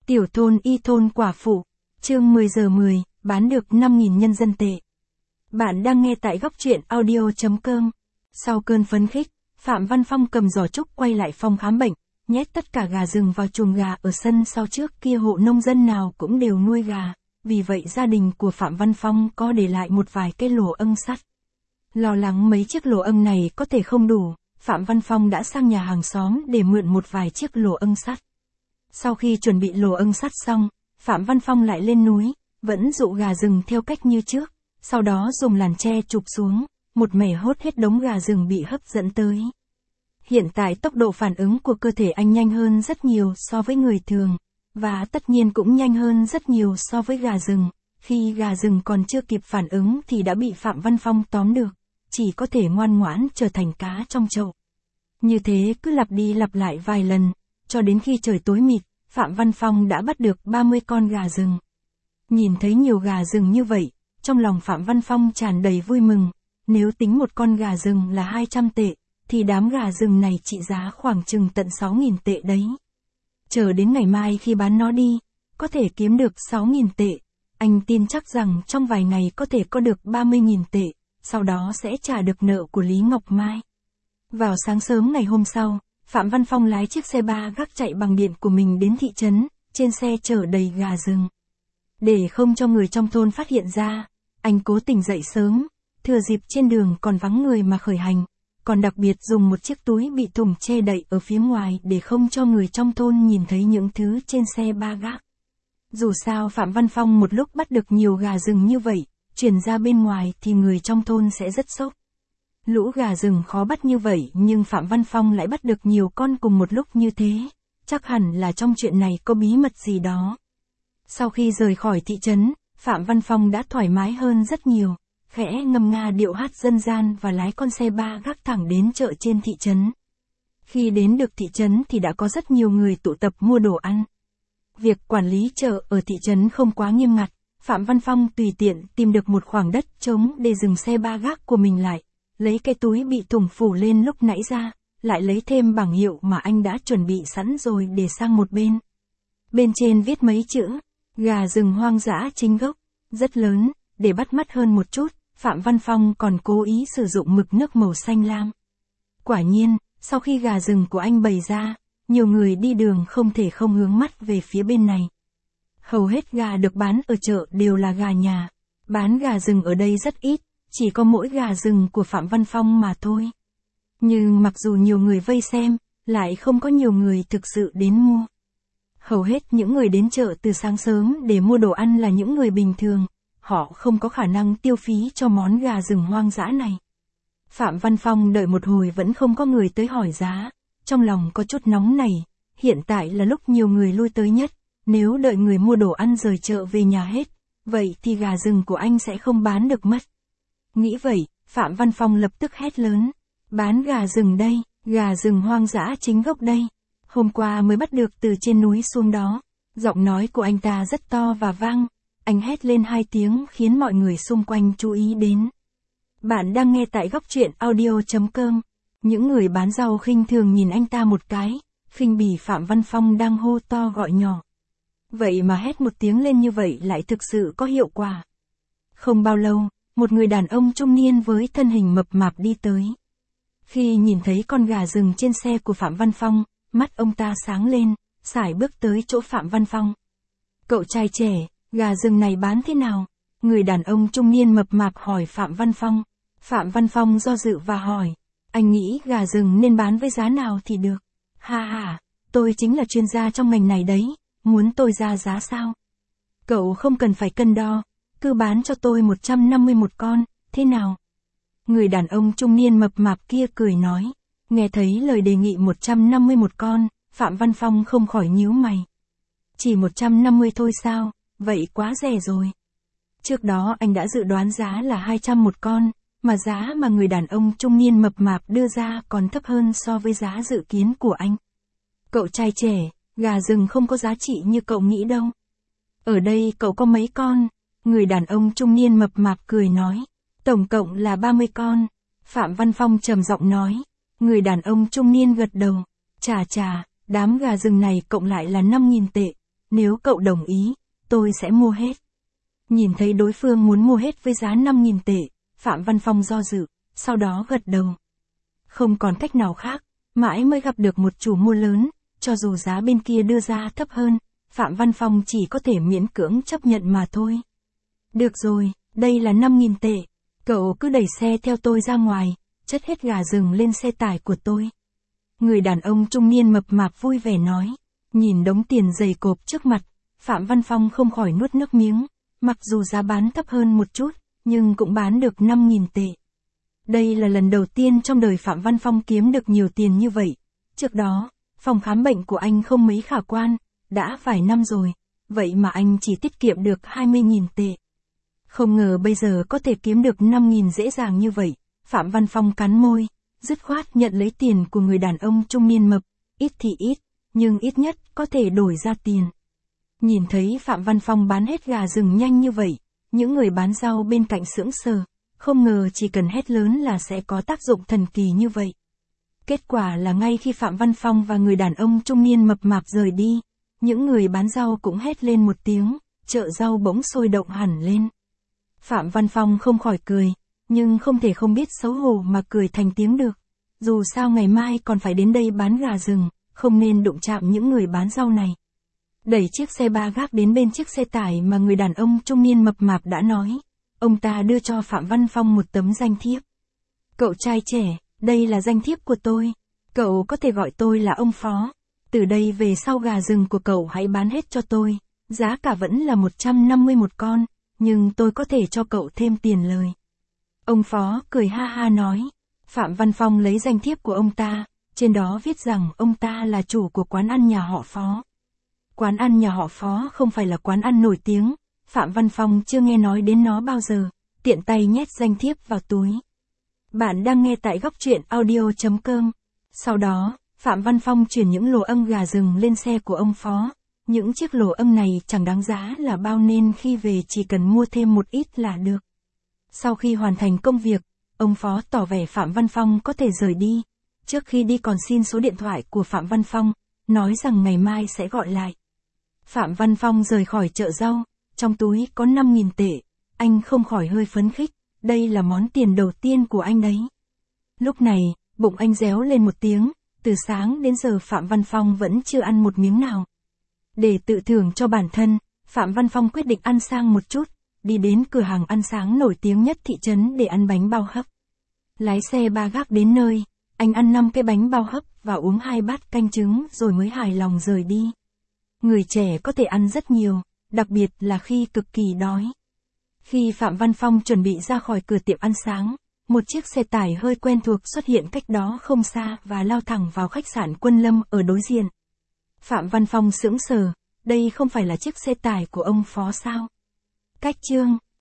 Tiểu thôn y thôn quả phụ, chương 10 giờ 10, bán được 5.000 nhân dân tệ. Bạn đang nghe tại góc truyện audio.com. Sau cơn phấn khích, Phạm Văn Phong cầm giỏ trúc quay lại phòng khám bệnh, nhét tất cả gà rừng vào chuồng gà ở sân sau trước kia hộ nông dân nào cũng đều nuôi gà, vì vậy gia đình của Phạm Văn Phong có để lại một vài cái lỗ âng sắt. Lo lắng mấy chiếc lỗ âng này có thể không đủ, Phạm Văn Phong đã sang nhà hàng xóm để mượn một vài chiếc lỗ âng sắt. Sau khi chuẩn bị lỗ âng sắt xong, Phạm Văn Phong lại lên núi, vẫn dụ gà rừng theo cách như trước, sau đó dùng làn tre chụp xuống, một mẻ hốt hết đống gà rừng bị hấp dẫn tới. Hiện tại tốc độ phản ứng của cơ thể anh nhanh hơn rất nhiều so với người thường, và tất nhiên cũng nhanh hơn rất nhiều so với gà rừng. Khi gà rừng còn chưa kịp phản ứng thì đã bị Phạm Văn Phong tóm được, chỉ có thể ngoan ngoãn trở thành cá trong chậu. Như thế cứ lặp đi lặp lại vài lần, cho đến khi trời tối mịt, Phạm Văn Phong đã bắt được 30 con gà rừng. Nhìn thấy nhiều gà rừng như vậy, trong lòng Phạm Văn Phong tràn đầy vui mừng. Nếu tính một con gà rừng là 200 tệ, thì đám gà rừng này trị giá khoảng chừng tận 6.000 tệ đấy. Chờ đến ngày mai khi bán nó đi, có thể kiếm được 6.000 tệ. Anh tin chắc rằng trong vài ngày có thể có được 30.000 tệ, sau đó sẽ trả được nợ của Lý Ngọc Mai. Vào sáng sớm ngày hôm sau, Phạm Văn Phong lái chiếc xe ba gác chạy bằng điện của mình đến thị trấn, trên xe chở đầy gà rừng. Để không cho người trong thôn phát hiện ra, anh cố tình dậy sớm, thừa dịp trên đường còn vắng người mà khởi hành, còn đặc biệt dùng một chiếc túi bị thùng che đậy ở phía ngoài để không cho người trong thôn nhìn thấy những thứ trên xe ba gác. Dù sao Phạm Văn Phong một lúc bắt được nhiều gà rừng như vậy, chuyển ra bên ngoài thì người trong thôn sẽ rất sốc. Lũ gà rừng khó bắt như vậy nhưng Phạm Văn Phong lại bắt được nhiều con cùng một lúc như thế, chắc hẳn là trong chuyện này có bí mật gì đó. Sau khi rời khỏi thị trấn, Phạm Văn Phong đã thoải mái hơn rất nhiều, khẽ ngâm nga điệu hát dân gian và lái con xe ba gác thẳng đến chợ trên thị trấn. Khi đến được thị trấn thì đã có rất nhiều người tụ tập mua đồ ăn. Việc quản lý chợ ở thị trấn không quá nghiêm ngặt, Phạm Văn Phong tùy tiện tìm được một khoảng đất trống để dừng xe ba gác của mình lại, lấy cái túi bị thùng phủ lên lúc nãy ra, lại lấy thêm bảng hiệu mà anh đã chuẩn bị sẵn rồi để sang một bên. Bên trên viết mấy chữ, gà rừng hoang dã chính gốc, rất lớn, để bắt mắt hơn một chút, Phạm Văn Phong còn cố ý sử dụng mực nước màu xanh lam. Quả nhiên, sau khi gà rừng của anh bày ra, nhiều người đi đường không thể không hướng mắt về phía bên này. Hầu hết gà được bán ở chợ đều là gà nhà, bán gà rừng ở đây rất ít, chỉ có mỗi gà rừng của Phạm Văn Phong mà thôi. Nhưng mặc dù nhiều người vây xem, lại không có nhiều người thực sự đến mua. Hầu hết những người đến chợ từ sáng sớm để mua đồ ăn là những người bình thường, họ không có khả năng tiêu phí cho món gà rừng hoang dã này. Phạm Văn Phong đợi một hồi vẫn không có người tới hỏi giá, trong lòng có chút nóng nảy, hiện tại là lúc nhiều người lui tới nhất, nếu đợi người mua đồ ăn rời chợ về nhà hết, vậy thì gà rừng của anh sẽ không bán được mất. Nghĩ vậy, Phạm Văn Phong lập tức hét lớn, bán gà rừng đây, gà rừng hoang dã chính gốc đây. Hôm qua mới bắt được từ trên núi xuống đó, giọng nói của anh ta rất to và vang, anh hét lên 2 tiếng khiến mọi người xung quanh chú ý đến. Bạn đang nghe tại góc truyện audio.com, những người bán rau khinh thường nhìn anh ta một cái, khinh bỉ Phạm Văn Phong đang hô to gọi nhỏ. Vậy mà hét một tiếng lên như vậy lại thực sự có hiệu quả. Không bao lâu, một người đàn ông trung niên với thân hình mập mạp đi tới. Khi nhìn thấy con gà rừng trên xe của Phạm Văn Phong, mắt ông ta sáng lên, sải bước tới chỗ Phạm Văn Phong. Cậu trai trẻ, gà rừng này bán thế nào? Người đàn ông trung niên mập mạp hỏi Phạm Văn Phong. Phạm Văn Phong do dự và hỏi, anh nghĩ gà rừng nên bán với giá nào thì được? Ha ha, tôi chính là chuyên gia trong ngành này đấy, muốn tôi ra giá sao? Cậu không cần phải cân đo, cứ bán cho tôi 150 một con, thế nào? Người đàn ông trung niên mập mạp kia cười nói. Nghe thấy lời đề nghị 150 một con, Phạm Văn Phong không khỏi nhíu mày. Chỉ 150 thôi sao, vậy quá rẻ rồi. Trước đó anh đã dự đoán giá là 200 một con, mà giá mà người đàn ông trung niên mập mạp đưa ra còn thấp hơn so với giá dự kiến của anh. Cậu trai trẻ, gà rừng không có giá trị như cậu nghĩ đâu. Ở đây cậu có mấy con? Người đàn ông trung niên mập mạp cười nói. Tổng cộng là 30 con. Phạm Văn Phong trầm giọng nói. Người đàn ông trung niên gật đầu. Chà, đám gà rừng này cộng lại là 5.000 tệ. nếu cậu đồng ý, tôi sẽ mua hết. Nhìn thấy đối phương muốn mua hết với giá 5.000 tệ, Phạm Văn Phong do dự, sau đó gật đầu. Không còn cách nào khác, mãi mới gặp được một chủ mua lớn, cho dù giá bên kia đưa ra thấp hơn, Phạm Văn Phong chỉ có thể miễn cưỡng chấp nhận mà thôi. Được rồi, đây là 5.000 tệ, cậu cứ đẩy xe theo tôi ra ngoài, chất hết gà rừng lên xe tải của tôi. Người đàn ông trung niên mập mạp vui vẻ nói, nhìn đống tiền dày cộp trước mặt, Phạm Văn Phong không khỏi nuốt nước miếng, mặc dù giá bán thấp hơn một chút, nhưng cũng bán được 5.000 tệ. Đây là lần đầu tiên trong đời Phạm Văn Phong kiếm được nhiều tiền như vậy. Trước đó, phòng khám bệnh của anh không mấy khả quan, đã vài năm rồi, vậy mà anh chỉ tiết kiệm được 20.000 tệ. Không ngờ bây giờ có thể kiếm được 5.000 dễ dàng như vậy, Phạm Văn Phong cắn môi, dứt khoát nhận lấy tiền của người đàn ông trung niên mập, ít thì ít, nhưng ít nhất có thể đổi ra tiền. Nhìn thấy Phạm Văn Phong bán hết gà rừng nhanh như vậy, những người bán rau bên cạnh sững sờ, không ngờ chỉ cần hét lớn là sẽ có tác dụng thần kỳ như vậy. Kết quả là ngay khi Phạm Văn Phong và người đàn ông trung niên mập mạp rời đi, những người bán rau cũng hét lên một tiếng, chợ rau bỗng sôi động hẳn lên. Phạm Văn Phong không khỏi cười, nhưng không thể không biết xấu hổ mà cười thành tiếng được. Dù sao ngày mai còn phải đến đây bán gà rừng, không nên đụng chạm những người bán rau này. Đẩy chiếc xe ba gác đến bên chiếc xe tải mà người đàn ông trung niên mập mạp đã nói. Ông ta đưa cho Phạm Văn Phong một tấm danh thiếp. Cậu trai trẻ, đây là danh thiếp của tôi. Cậu có thể gọi tôi là ông Phó. Từ đây về sau gà rừng của cậu hãy bán hết cho tôi. Giá cả vẫn là 150 một con, nhưng tôi có thể cho cậu thêm tiền lời. Ông Phó cười ha ha nói. Phạm Văn Phong lấy danh thiếp của ông ta, trên đó viết rằng ông ta là chủ của quán ăn nhà họ Phó. Quán ăn nhà họ Phó không phải là quán ăn nổi tiếng, Phạm Văn Phong chưa nghe nói đến nó bao giờ, tiện tay nhét danh thiếp vào túi. Bạn đang nghe tại góc truyện audio.com. Sau đó, Phạm Văn Phong chuyển những lồ âm gà rừng lên xe của ông Phó. Những chiếc lồ âm này chẳng đáng giá là bao nên khi về chỉ cần mua thêm một ít là được. Sau khi hoàn thành công việc, ông Phó tỏ vẻ Phạm Văn Phong có thể rời đi. Trước khi đi còn xin số điện thoại của Phạm Văn Phong, nói rằng ngày mai sẽ gọi lại. Phạm Văn Phong rời khỏi chợ rau, trong túi có 5.000 tệ, anh không khỏi hơi phấn khích, đây là món tiền đầu tiên của anh đấy. Lúc này, bụng anh réo lên một tiếng, từ sáng đến giờ Phạm Văn Phong vẫn chưa ăn một miếng nào. Để tự thưởng cho bản thân, Phạm Văn Phong quyết định ăn sang một chút, đi đến cửa hàng ăn sáng nổi tiếng nhất thị trấn để ăn bánh bao hấp. Lái xe ba gác đến nơi, anh ăn 5 cái bánh bao hấp và uống 2 bát canh trứng rồi mới hài lòng rời đi. Người trẻ có thể ăn rất nhiều, đặc biệt là khi cực kỳ đói. Khi Phạm Văn Phong chuẩn bị ra khỏi cửa tiệm ăn sáng, một chiếc xe tải hơi quen thuộc xuất hiện cách đó không xa và lao thẳng vào khách sạn Quân Lâm ở đối diện. Phạm Văn Phong sững sờ, đây không phải là chiếc xe tải của ông Phó sao? Cách chương